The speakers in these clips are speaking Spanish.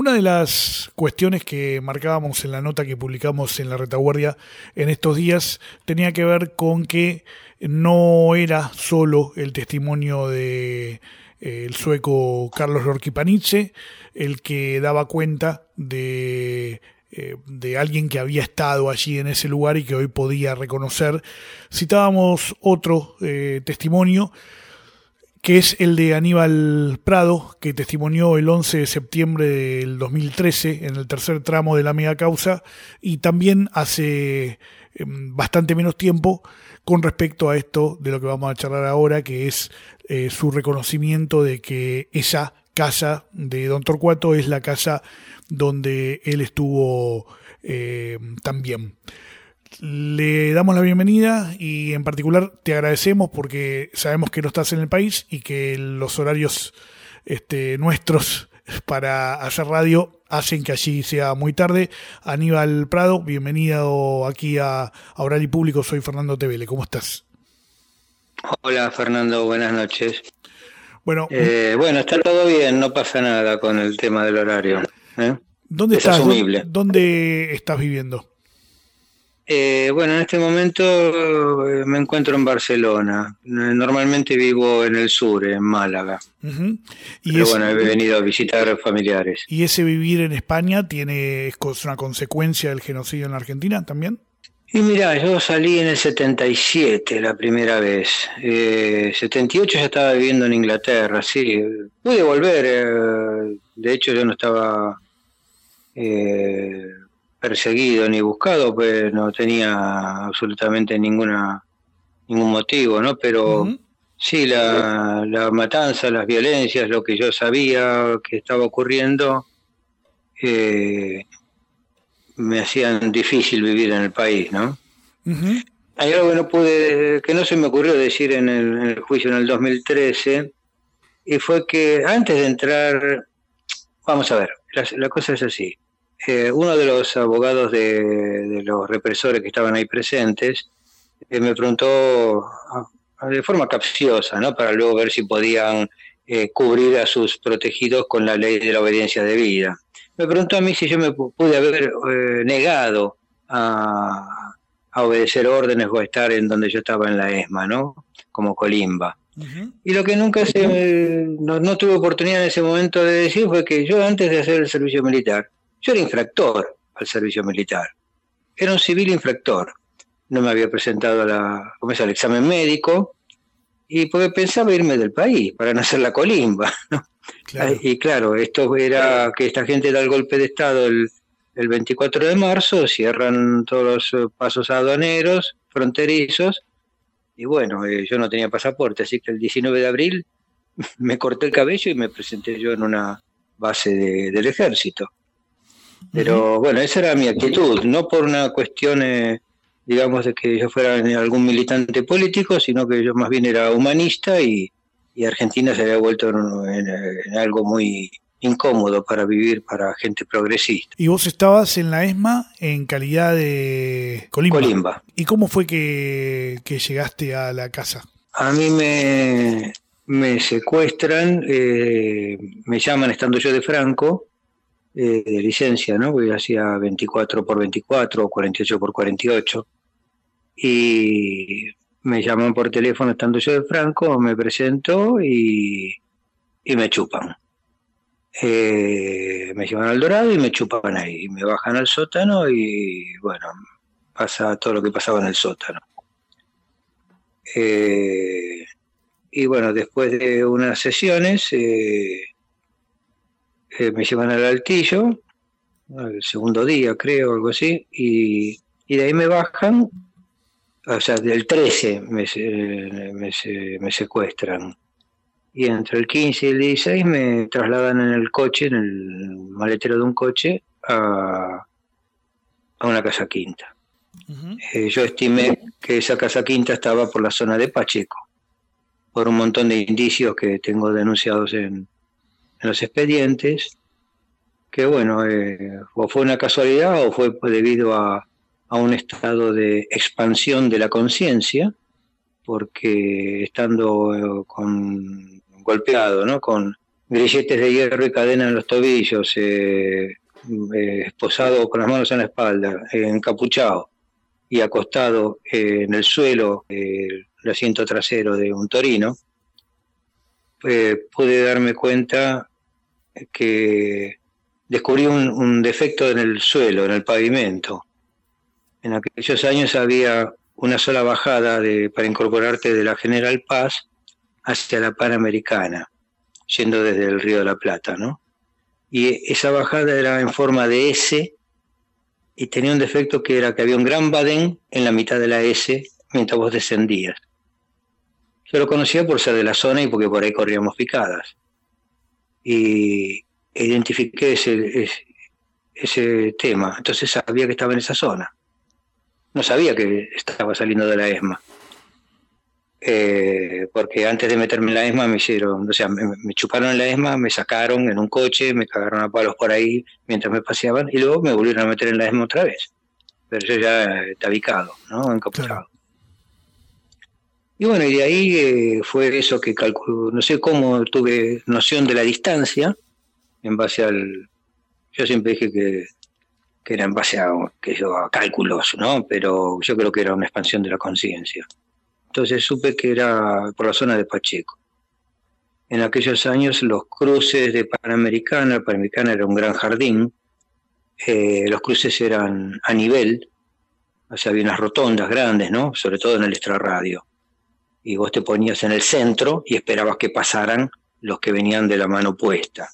Una de las cuestiones que marcábamos en la nota que publicamos en La Retaguardia en estos días tenía que ver con que no era solo el testimonio de el sueco Carlos Lorki Panice el que daba cuenta de alguien que había estado allí en ese lugar y que hoy podía reconocer. Citábamos otro testimonio, que es el de Aníbal Prado, que testimonió el 11 de septiembre del 2013 en el tercer tramo de la mega causa, y también hace bastante menos tiempo con respecto a esto de lo que vamos a charlar ahora, que es su reconocimiento de que esa casa de Don Torcuato es la casa donde él estuvo también. Le damos la bienvenida y en particular te agradecemos porque sabemos que no estás en el país y que los horarios nuestros para hacer radio hacen que allí sea muy tarde. Aníbal Prado, bienvenido aquí a Oral y Público. Soy Fernando Tevele, ¿cómo estás? Hola Fernando, buenas noches. Bueno, está todo bien, no pasa nada con el tema del horario. ¿Dónde es estás? asumible. ¿Dónde estás viviendo? En este momento me encuentro en Barcelona. Normalmente vivo en el sur, en Málaga. Uh-huh. Pero he venido a visitar familiares. ¿Y ese vivir en España es una consecuencia del genocidio en la Argentina también? Y mirá, yo salí en el 77 la primera vez. 78 ya estaba viviendo en Inglaterra, sí. Pude volver, de hecho yo no estaba perseguido ni buscado, pues no tenía absolutamente ningún motivo, ¿no? Pero uh-huh. Sí, la matanza, las violencias, lo que yo sabía que estaba ocurriendo, me hacían difícil vivir en el país, ¿no? Uh-huh. Hay algo que no se me ocurrió decir en el juicio en el 2013, y fue que antes de entrar, vamos a ver, la cosa es así. Uno de los abogados de los represores que estaban ahí presentes me preguntó de forma capciosa, ¿no? Para luego ver si podían cubrir a sus protegidos con la ley de la obediencia debida. Me preguntó a mí si yo me pude haber negado a obedecer órdenes o a estar en donde yo estaba en la ESMA, ¿no? Como colimba. Uh-huh. Y lo que nunca no tuve oportunidad en ese momento de decir fue que yo antes de hacer el servicio militar, yo era infractor al servicio militar. Era un civil infractor. No me había presentado al examen médico y porque pensaba irme del país para no hacer la colimba, ¿no? Claro. Y claro, esto era que esta gente da el golpe de Estado el 24 de marzo, cierran todos los pasos aduaneros, fronterizos, y yo no tenía pasaporte, así que el 19 de abril me corté el cabello y me presenté yo en una base del ejército. Pero uh-huh. Esa era mi actitud, no por una cuestión, digamos, de que yo fuera algún militante político, sino que yo más bien era humanista y Argentina se había vuelto en algo muy incómodo para vivir para gente progresista. ¿Y vos estabas en la ESMA en calidad de colimba? Colimba. ¿Y cómo fue que llegaste a la casa? A mí me secuestran, me llaman estando yo de Franco, de licencia, ¿no? Porque hacía 24 por 24 o 48 por 48. Y me llaman por teléfono estando yo de Franco, me presento y me chupan. Me llevan al Dorado y me chupan ahí. Me bajan al sótano y pasa todo lo que pasaba en el sótano. Después de unas sesiones me llevan al Altillo, el segundo día creo, algo así, y de ahí me bajan, o sea, del 13 me secuestran. Y entre el 15 y el 16 me trasladan en el coche, en el maletero de un coche, a una casa quinta. Uh-huh. Yo estimé que esa casa quinta estaba por la zona de Pacheco, por un montón de indicios que tengo denunciados en los expedientes, que o fue una casualidad o fue debido a un estado de expansión de la conciencia, porque estando golpeado, ¿no? Con grilletes de hierro y cadena en los tobillos, esposado con las manos en la espalda, encapuchado y acostado en el suelo, el asiento trasero de un Torino, pude darme cuenta que descubrí un defecto en el suelo, en el pavimento. En aquellos años había una sola bajada para incorporarte de la General Paz hacia la Panamericana, yendo desde el Río de la Plata, ¿no? Y esa bajada era en forma de S y tenía un defecto que era que había un gran badén en la mitad de la S mientras vos descendías. Yo lo conocía por ser de la zona y porque por ahí corríamos picadas. Y identifiqué ese tema, entonces sabía que estaba en esa zona. No sabía que estaba saliendo de la ESMA. Porque antes de meterme en la ESMA me chuparon en la ESMA, me sacaron en un coche, me cagaron a palos por ahí mientras me paseaban y luego me volvieron a meter en la ESMA otra vez. Pero yo ya tabicado, ¿no? Encapuchado. Claro. Y bueno, y de ahí fue eso que calculó, no sé cómo tuve noción de la distancia en base yo siempre dije que era en base a cálculos, ¿no? Pero yo creo que era una expansión de la conciencia. Entonces supe que era por la zona de Pacheco. En aquellos años los cruces de Panamericana era un gran jardín, los cruces eran a nivel, o sea, había unas rotondas grandes, ¿no? Sobre todo en el extrarradio. Y vos te ponías en el centro y esperabas que pasaran los que venían de la mano opuesta.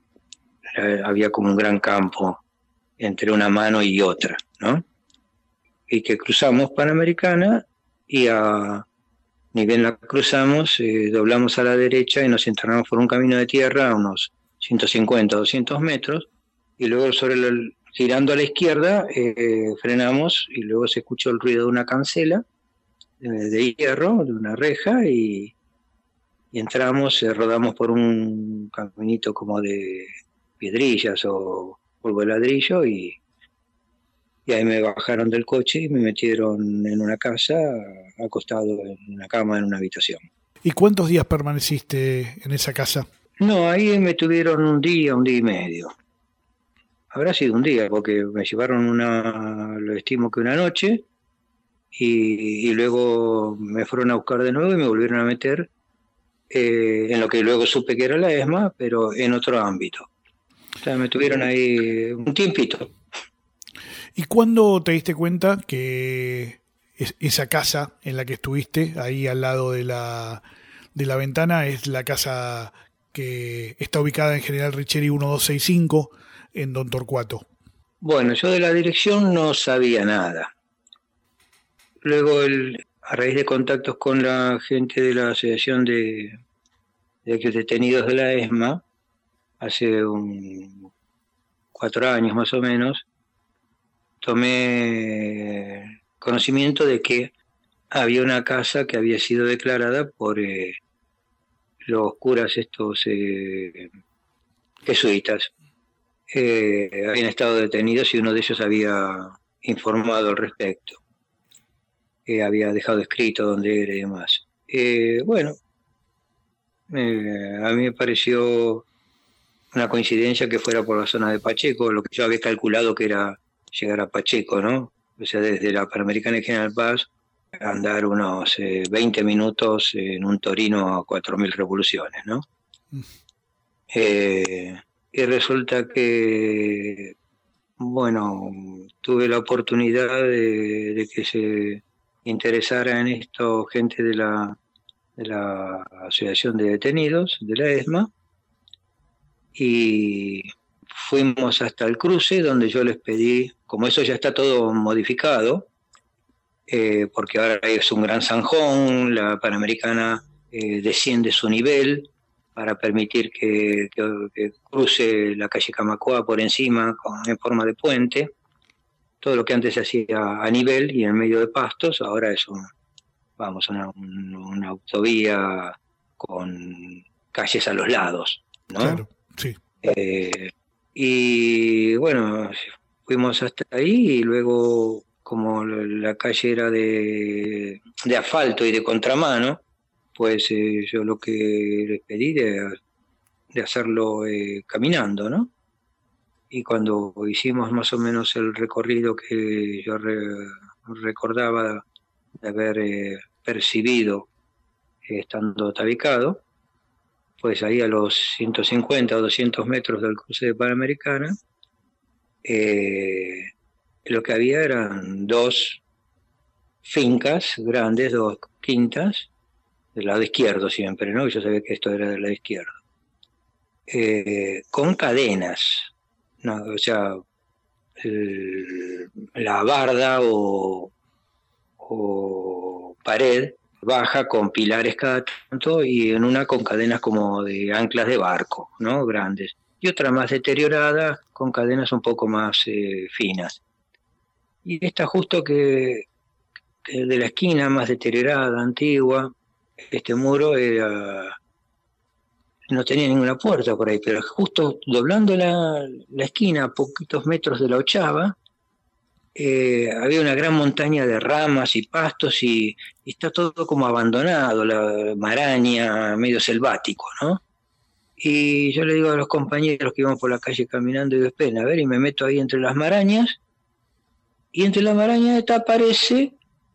Había como un gran campo entre una mano y otra, ¿no? Y que cruzamos Panamericana y ni bien la cruzamos, doblamos a la derecha y nos internamos por un camino de tierra a unos 150, 200 metros, y luego girando a la izquierda frenamos y luego se escuchó el ruido de una cancela de hierro, de una reja, y entramos, rodamos por un caminito como de piedrillas o polvo de ladrillo y ahí me bajaron del coche y me metieron en una casa, acostado en una cama en una habitación. ¿Y cuántos días permaneciste en esa casa? No, ahí me tuvieron un día y medio. Habrá sido un día, porque me llevaron lo estimo que una noche, y luego me fueron a buscar de nuevo y me volvieron a meter en lo que luego supe que era la ESMA, pero en otro ámbito. O sea, me tuvieron ahí un tiempito. ¿Y cuándo te diste cuenta que esa casa en la que estuviste, ahí al lado de la ventana, es la casa que está ubicada en General Richeri 1265 en Don Torcuato? Bueno, yo de la dirección no sabía nada. Luego, a raíz de contactos con la gente de la Asociación de Detenidos de la ESMA, hace 4 años más o menos, tomé conocimiento de que había una casa que había sido declarada por los curas estos jesuitas. Habían estado detenidos y uno de ellos había informado al respecto. Había dejado escrito dónde era y demás. Bueno, a mí me pareció una coincidencia que fuera por la zona de Pacheco, lo que yo había calculado que era llegar a Pacheco, ¿no? O sea, desde la Panamericana y General Paz, andar unos 20 minutos en un Torino a 4.000 revoluciones, ¿no? Y resulta que, bueno, tuve la oportunidad de que se interesara en esto gente de la Asociación de Detenidos, de la ESMA, y fuimos hasta el cruce donde yo les pedí, como eso ya está todo modificado, porque ahora es un gran zanjón, la Panamericana desciende su nivel para permitir que cruce la calle Camacoa por encima en forma de puente. Todo lo que antes se hacía a nivel y en medio de pastos, ahora es una autovía con calles a los lados, ¿no? Claro, sí. Y bueno, fuimos hasta ahí y luego, como la calle era de asfalto y de contramano, pues yo lo que les pedí de hacerlo caminando, ¿no? Y cuando hicimos más o menos el recorrido que yo recordaba de haber percibido estando tabicado, pues ahí a los 150 o 200 metros del cruce de Panamericana, lo que había eran dos fincas grandes, dos quintas, del lado izquierdo siempre, ¿no? Yo sabía que esto era del lado izquierdo, con cadenas, ¿no? O sea, la barda o pared baja con pilares cada tanto y en una con cadenas como de anclas de barco, ¿no? Grandes. Y otra más deteriorada con cadenas un poco más finas. Y esta justo que de la esquina más deteriorada, antigua, este muro no tenía ninguna puerta por ahí, pero justo doblando la esquina a poquitos metros de la ochava, había una gran montaña de ramas y pastos y está todo como abandonado, la maraña, medio selvático, ¿no? Y yo le digo a los compañeros que íbamos por la calle caminando, y digo, esperen, a ver, y me meto ahí entre las marañas, y entre las marañas esta aparece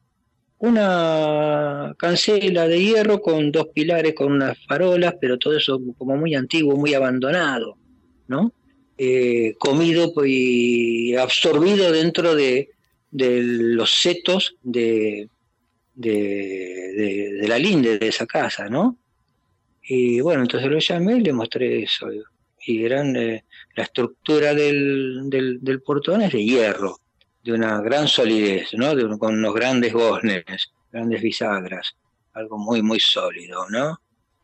una cancela de hierro con dos pilares, con unas farolas, pero todo eso como muy antiguo, muy abandonado, ¿no? Comido y absorbido dentro de los setos de la linde de esa casa, ¿no? Y bueno, entonces lo llamé y le mostré eso. Y eran la estructura del portón es de hierro, de una gran solidez, ¿no? Con unos grandes goznes, grandes bisagras, algo muy, muy sólido, ¿no?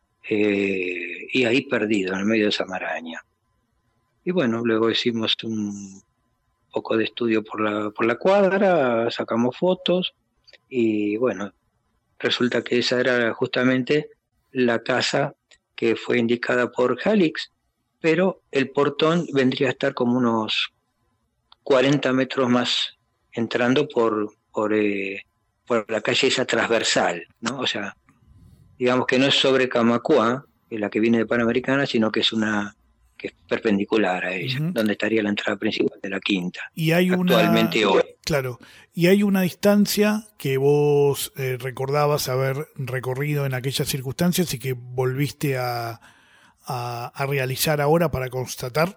Y ahí perdido, en el medio de esa maraña. Y bueno, luego hicimos un poco de estudio por la cuadra, sacamos fotos y bueno, resulta que esa era justamente la casa que fue indicada por Jalix, pero el portón vendría a estar como unos 40 metros más entrando por la calle esa transversal, ¿no? O sea, digamos que no es sobre Camacuá, que es la que viene de Panamericana, sino que es una que es perpendicular a ella, donde estaría la entrada principal de la quinta. Y hay actualmente hoy. Claro, y hay una distancia que vos recordabas haber recorrido en aquellas circunstancias y que volviste a realizar ahora para constatar.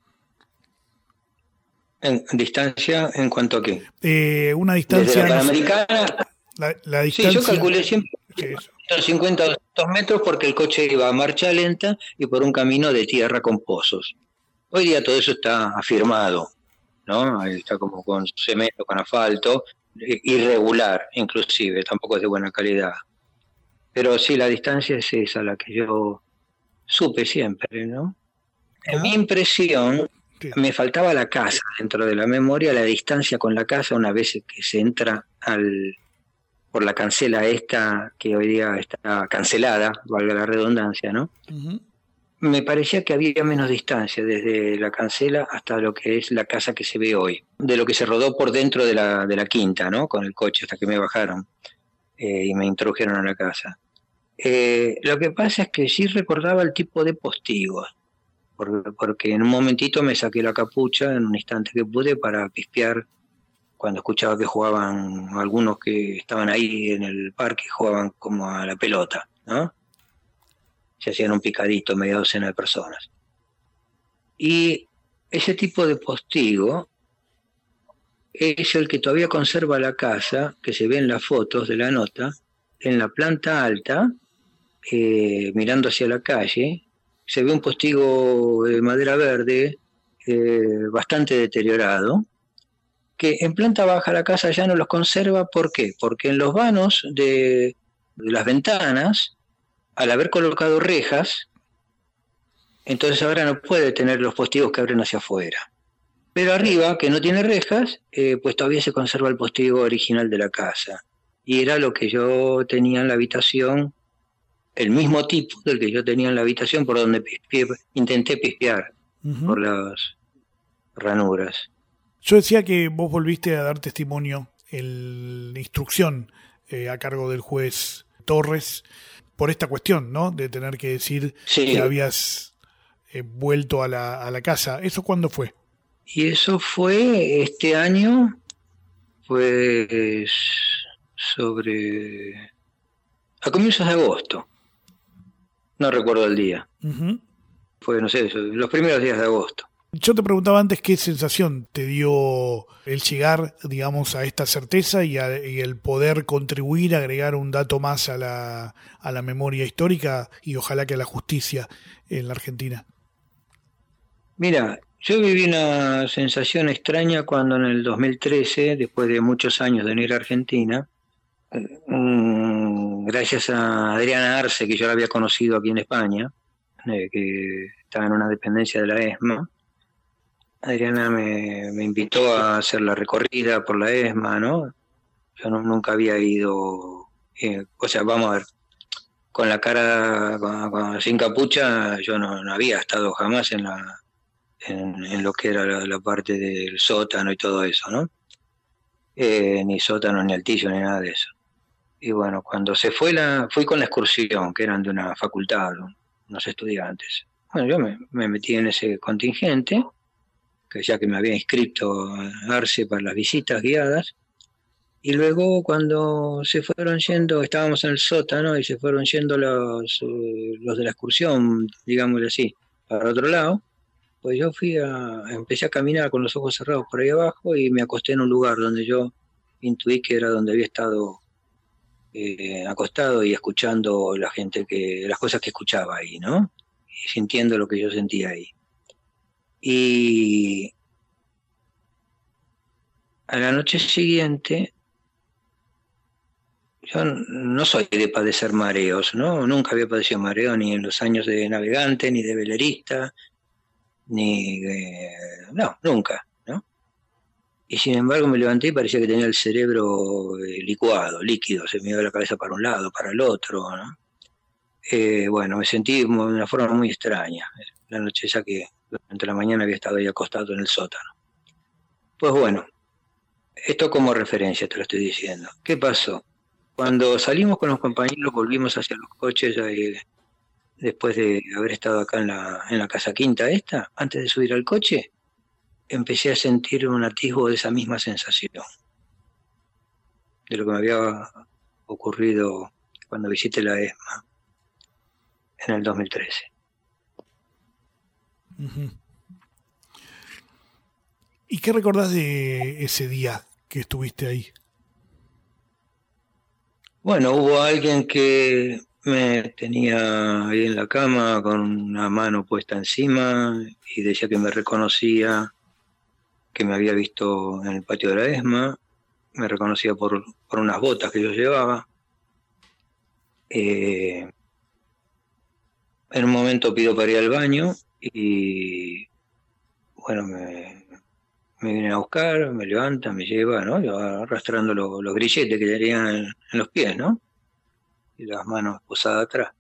¿En distancia en cuanto a qué? Una distancia... Desde la Panamericana... La distancia... Sí, yo calculé siempre 150 o 200 metros porque el coche iba a marcha lenta y por un camino de tierra con pozos. Hoy día todo eso está afirmado, ¿no? Está como con cemento, con asfalto, irregular inclusive, tampoco es de buena calidad. Pero sí, la distancia es esa, la que yo supe siempre, ¿no? En mi impresión, me faltaba la casa dentro de la memoria, la distancia con la casa una vez que se entra por la cancela esta, que hoy día está cancelada, valga la redundancia, ¿no? Uh-huh. Me parecía que había menos distancia desde la cancela hasta lo que es la casa que se ve hoy, de lo que se rodó por dentro de la quinta, ¿no? Con el coche hasta que me bajaron y me introdujeron a la casa. Lo que pasa es que sí recordaba el tipo de postigos, porque en un momentito me saqué la capucha en un instante que pude para pispear cuando escuchaba que jugaban algunos que estaban ahí en el parque, jugaban como a la pelota, ¿no? Se hacían un picadito, media docena de personas. Y ese tipo de postigo es el que todavía conserva la casa, que se ve en las fotos de la nota, en la planta alta, mirando hacia la calle, se ve un postigo de madera verde, bastante deteriorado, que en planta baja la casa ya no los conserva. ¿Por qué? Porque en los vanos de las ventanas, al haber colocado rejas, entonces ahora no puede tener los postigos que abren hacia afuera. Pero arriba, que no tiene rejas, pues todavía se conserva el postigo original de la casa. Y era lo que yo tenía en la habitación, el mismo tipo del que yo tenía en la habitación por donde intenté pispear por las ranuras. Yo decía que vos volviste a dar testimonio en la instrucción a cargo del juez Torres por esta cuestión, ¿no? De tener que decir que habías vuelto a la casa. ¿Eso cuándo fue? Y eso fue este año, pues a comienzos de agosto, no recuerdo el día. Uh-huh. Fue, no sé, los primeros días de agosto. Yo te preguntaba antes qué sensación te dio el llegar, digamos, a esta certeza y el poder contribuir, agregar un dato más a la memoria histórica y ojalá que a la justicia en la Argentina. Mira, yo viví una sensación extraña cuando en el 2013, después de muchos años de venir a Argentina, gracias a Adriana Arce, que yo la había conocido aquí en España, que estaba en una dependencia de la ESMA. Adriana me invitó a hacer la recorrida por la ESMA, ¿no? Yo nunca había ido, o sea, vamos a ver, con la cara sin capucha, yo no había estado jamás en lo que era la parte del sótano y todo eso, ¿no? Ni sótano, ni altillo, ni nada de eso. Y bueno, cuando se fui con la excursión, que eran de una facultad, unos estudiantes. Bueno, yo me metí en ese contingente, que ya que me había inscrito a Arce para las visitas guiadas, y luego cuando se fueron yendo, estábamos en el sótano y se fueron yendo los de la excursión, digámoslo así, para otro lado, pues yo empecé a caminar con los ojos cerrados por ahí abajo y me acosté en un lugar donde yo intuí que era donde había estado acostado y escuchando las cosas que escuchaba ahí, ¿no? Y sintiendo lo que yo sentía ahí. Y a la noche siguiente, yo no soy de padecer mareos, ¿no? Nunca había padecido mareo ni en los años de navegante, ni de velerista, no, nunca, ¿no? Y sin embargo me levanté y parecía que tenía el cerebro licuado, líquido, se me iba la cabeza para un lado, para el otro, ¿no? Bueno, me sentí de una forma muy extraña, la noche esa que durante la mañana había estado ahí acostado en el sótano. Pues bueno, esto como referencia te lo estoy diciendo. ¿Qué pasó? Cuando salimos con los compañeros, volvimos hacia los coches, después de haber estado acá en la casa quinta esta, antes de subir al coche, empecé a sentir un atisbo de esa misma sensación, de lo que me había ocurrido cuando visité la ESMA en el 2013. Uh-huh. ¿Y qué recordás de ese día que estuviste ahí? Bueno, hubo alguien que me tenía ahí en la cama con una mano puesta encima y decía que me reconocía, que me había visto en el patio de la ESMA, me reconocía por unas botas que yo llevaba. En un momento pido para ir al baño y bueno, me vienen a buscar, me levantan, me llevan, ¿no? Yo arrastrando los grilletes que tenían en los pies, ¿no? Y las manos posadas atrás.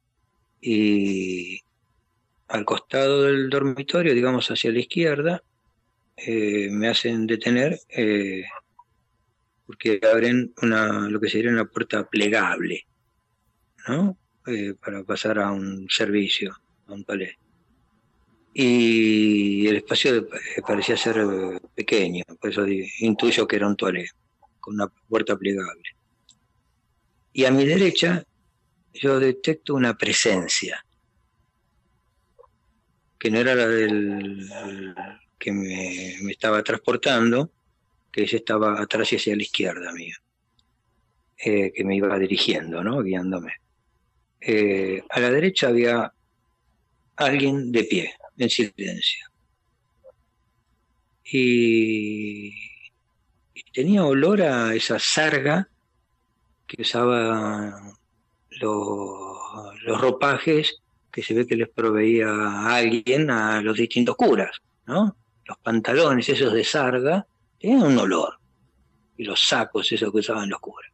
Y al costado del dormitorio, digamos hacia la izquierda, me hacen detener porque abren lo que sería una puerta plegable, ¿no? Para pasar a un servicio, a un palé. Y el espacio parecía ser pequeño, por eso intuyo que era un toalé, con una puerta plegable. Y a mi derecha yo detecto una presencia, que no era la del que me estaba transportando, que ella estaba atrás y hacia la izquierda mía, que me iba dirigiendo, ¿no? Guiándome. A la derecha había alguien de pie, en silencio. Y tenía olor a esa sarga que usaba los ropajes que se ve que les proveía a alguien a los distintos curas, ¿no? Los pantalones esos de sarga tenían un olor, y los sacos esos que usaban los curas.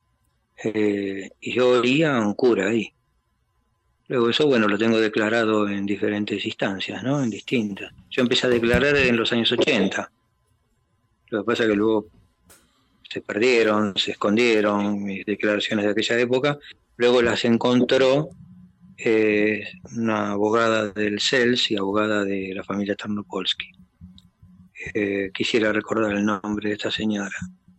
Y yo olía a un cura ahí. Luego eso, bueno, lo tengo declarado en diferentes instancias, ¿no? En distintas. Yo empecé a declarar en los años 80. Lo que pasa es que luego se perdieron, se escondieron mis declaraciones de aquella época. Luego las encontró una abogada del CELS y abogada de la familia Tarnopolsky. Quisiera recordar el nombre de esta señora.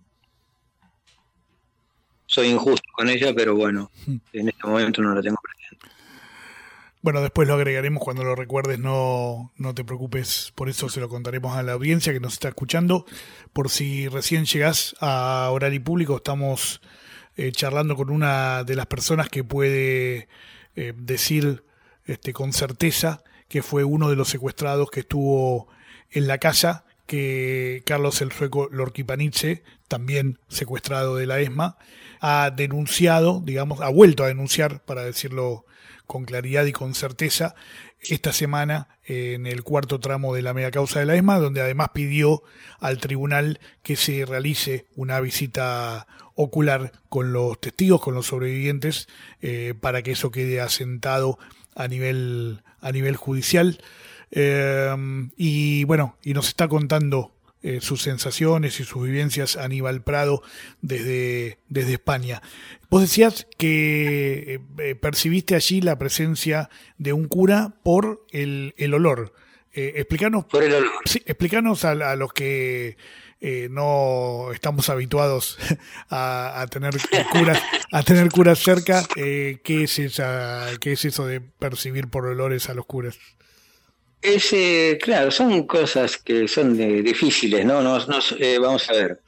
Soy injusto con ella, pero bueno, en este momento no la tengo presente. Bueno, después lo agregaremos cuando lo recuerdes, no te preocupes, por eso se lo contaremos a la audiencia que nos está escuchando. Por si recién llegás a Oral y Público, estamos charlando con una de las personas que puede decir con certeza que fue uno de los secuestrados que estuvo en la casa, que Carlos el Sueco Lorquipanidze, también secuestrado de la ESMA, ha denunciado, digamos, ha vuelto a denunciar, para decirlo con claridad y con certeza, esta semana en el cuarto tramo de la mega causa de la ESMA, donde además pidió al tribunal que se realice una visita ocular con los testigos, con los sobrevivientes, para que eso quede asentado a nivel judicial. Y bueno, y nos está contando sus sensaciones y sus vivencias Aníbal Prado desde España. Vos decías que percibiste allí la presencia de un cura por el olor. Explícanos, por el olor. Sí, explícanos a los que no estamos habituados a tener curas cerca, qué es eso de percibir por olores a los curas. Claro, son cosas que son difíciles, ¿no? Vamos a ver,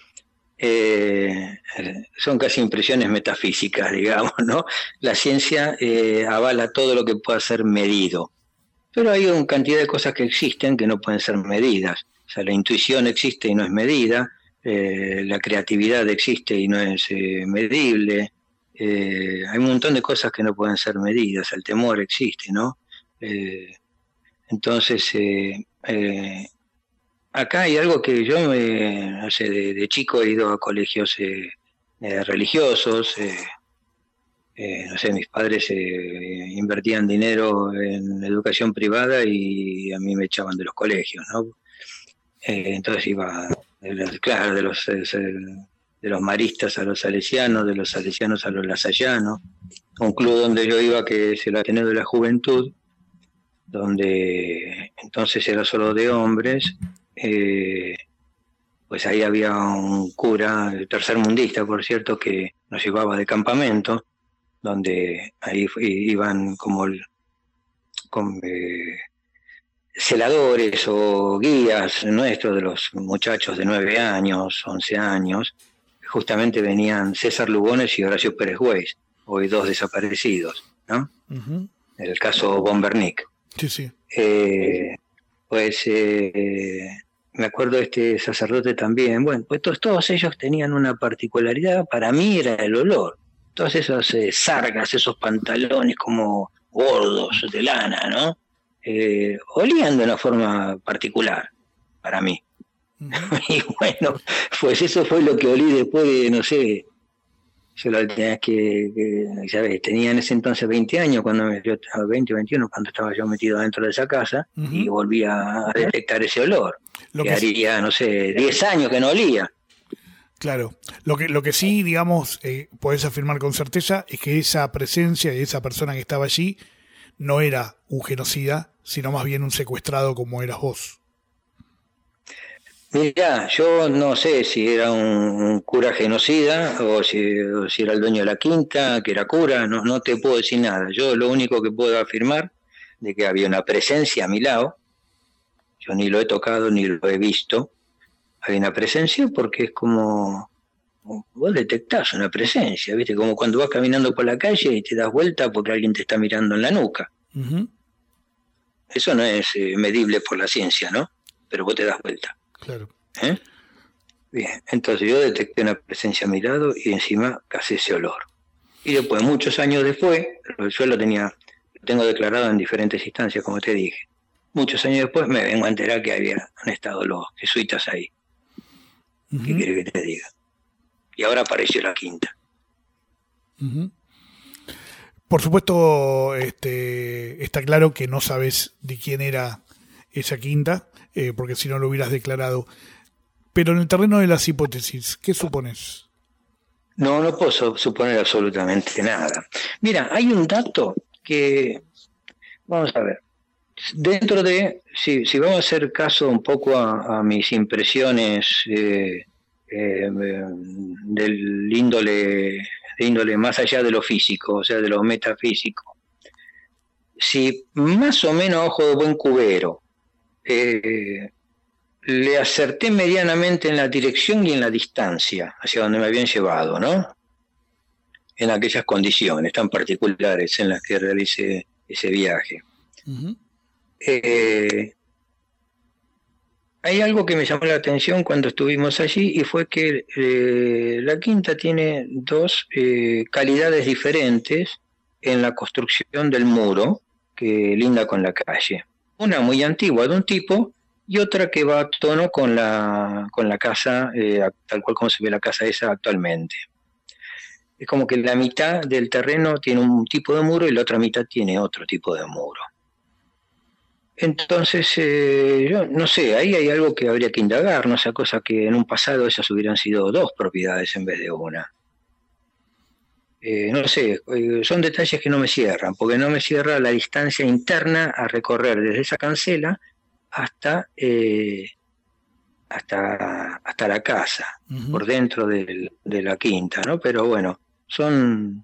son casi impresiones metafísicas, digamos, ¿no? La ciencia avala todo lo que pueda ser medido, pero hay una cantidad de cosas que existen que no pueden ser medidas. O sea, la intuición existe y no es medida, la creatividad existe y no es medible, hay un montón de cosas que no pueden ser medidas, el temor existe, ¿no? Entonces, acá hay algo que yo, no sé, de chico he ido a colegios religiosos, no sé, mis padres invertían dinero en educación privada y a mí me echaban de los colegios, ¿no? Entonces iba, claro, de los maristas a los salesianos, de los salesianos a los lasallanos, un club donde yo iba que es el Ateneo de la Juventud, donde entonces era solo de hombres, pues ahí había un cura tercermundista, por cierto, que nos llevaba de campamento, donde ahí iban como celadores o guías nuestros de los muchachos de 9 años, 11 años, justamente venían César Lugones y Horacio Pérez Weiss, hoy 2 desaparecidos, ¿no? Uh-huh. El caso Bombernik. Sí, sí. Me acuerdo de este sacerdote también. Bueno, pues todos ellos tenían una particularidad. Para mí era el olor. Todas esas sargas, esos pantalones como gordos de lana, ¿no? Olían de una forma particular para mí. Uh-huh. Y bueno, pues eso fue lo que olí después de, no sé, yo lo tenía ¿sabes? Tenía en ese entonces 20 años, yo 20 o 21, cuando estaba yo metido dentro de esa casa, uh-huh, y volví a detectar ese olor. Que haría, no sé, 10 años que no olía. Claro. Lo que sí, digamos, podés afirmar con certeza es que esa presencia de esa persona que estaba allí no era un genocida, sino más bien un secuestrado como eras vos. Mirá, yo no sé si era un cura genocida o si era el dueño de la quinta, que era cura, no te puedo decir nada. Yo lo único que puedo afirmar de que había una presencia a mi lado, yo ni lo he tocado ni lo he visto, hay una presencia porque es como, vos detectás una presencia, ¿viste? Como cuando vas caminando por la calle y te das vuelta porque alguien te está mirando en la nuca. Uh-huh. Eso no es medible por la ciencia, ¿no? Pero vos te das vuelta. Claro. Bien, entonces yo detecté una presencia a mi lado y encima casi ese olor. Y después, muchos años después, yo lo tengo declarado en diferentes instancias, como te dije. Muchos años después me vengo a enterar que habían estado los jesuitas ahí. Uh-huh. ¿Qué quieres que te diga? Y ahora apareció la quinta. Uh-huh. Por supuesto, está claro que no sabes de quién era esa quinta, porque si no lo hubieras declarado. Pero en el terreno de las hipótesis, ¿qué supones? No puedo suponer absolutamente nada. Mira, hay un dato que, vamos a ver, dentro de, si vamos a hacer caso un poco a mis impresiones del índole más allá de lo físico, o sea, de lo metafísico, si más o menos ojo de buen cubero, le acerté medianamente en la dirección y en la distancia hacia donde me habían llevado, ¿no? En aquellas condiciones tan particulares en las que realicé ese viaje. Uh-huh. Hay algo que me llamó la atención cuando estuvimos allí y fue que la quinta tiene dos calidades diferentes en la construcción del muro que linda con la calle. Una muy antigua de un tipo y otra que va a tono con la casa, tal cual como se ve la casa esa actualmente. Es como que la mitad del terreno tiene un tipo de muro y la otra mitad tiene otro tipo de muro. Entonces, yo no sé, ahí hay algo que habría que indagar, no sé, cosa que en un pasado esas hubieran sido dos propiedades en vez de una. No sé, son detalles que no me cierran, porque no me cierra la distancia interna a recorrer desde esa cancela hasta la casa, uh-huh, por dentro de la quinta, ¿no? Pero bueno, son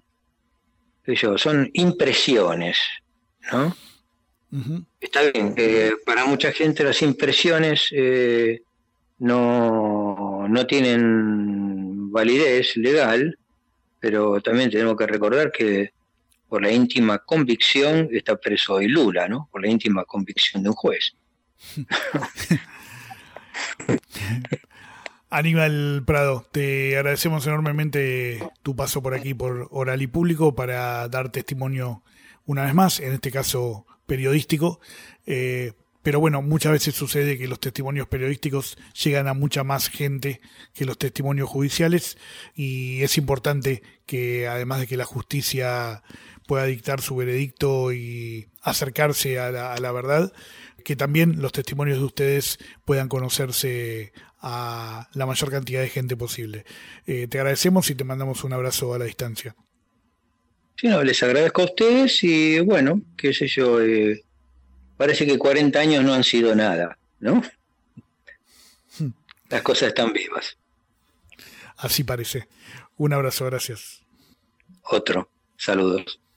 impresiones, ¿no? Uh-huh. Está bien, para mucha gente las impresiones no tienen validez legal, pero también tenemos que recordar que por la íntima convicción está preso hoy Lula, ¿no? Por la íntima convicción de un juez. Aníbal Prado, te agradecemos enormemente tu paso por aquí, por Oral y Público, para dar testimonio una vez más, en este caso periodístico, pero bueno, muchas veces sucede que los testimonios periodísticos llegan a mucha más gente que los testimonios judiciales, y es importante que, además de que la justicia pueda dictar su veredicto y acercarse a la verdad, que también los testimonios de ustedes puedan conocerse a la mayor cantidad de gente posible. Te agradecemos y te mandamos un abrazo a la distancia. Sí, no, les agradezco a ustedes y bueno, qué sé yo, parece que 40 años no han sido nada, ¿no? Las cosas están vivas. Así parece. Un abrazo, gracias. Otro, saludos.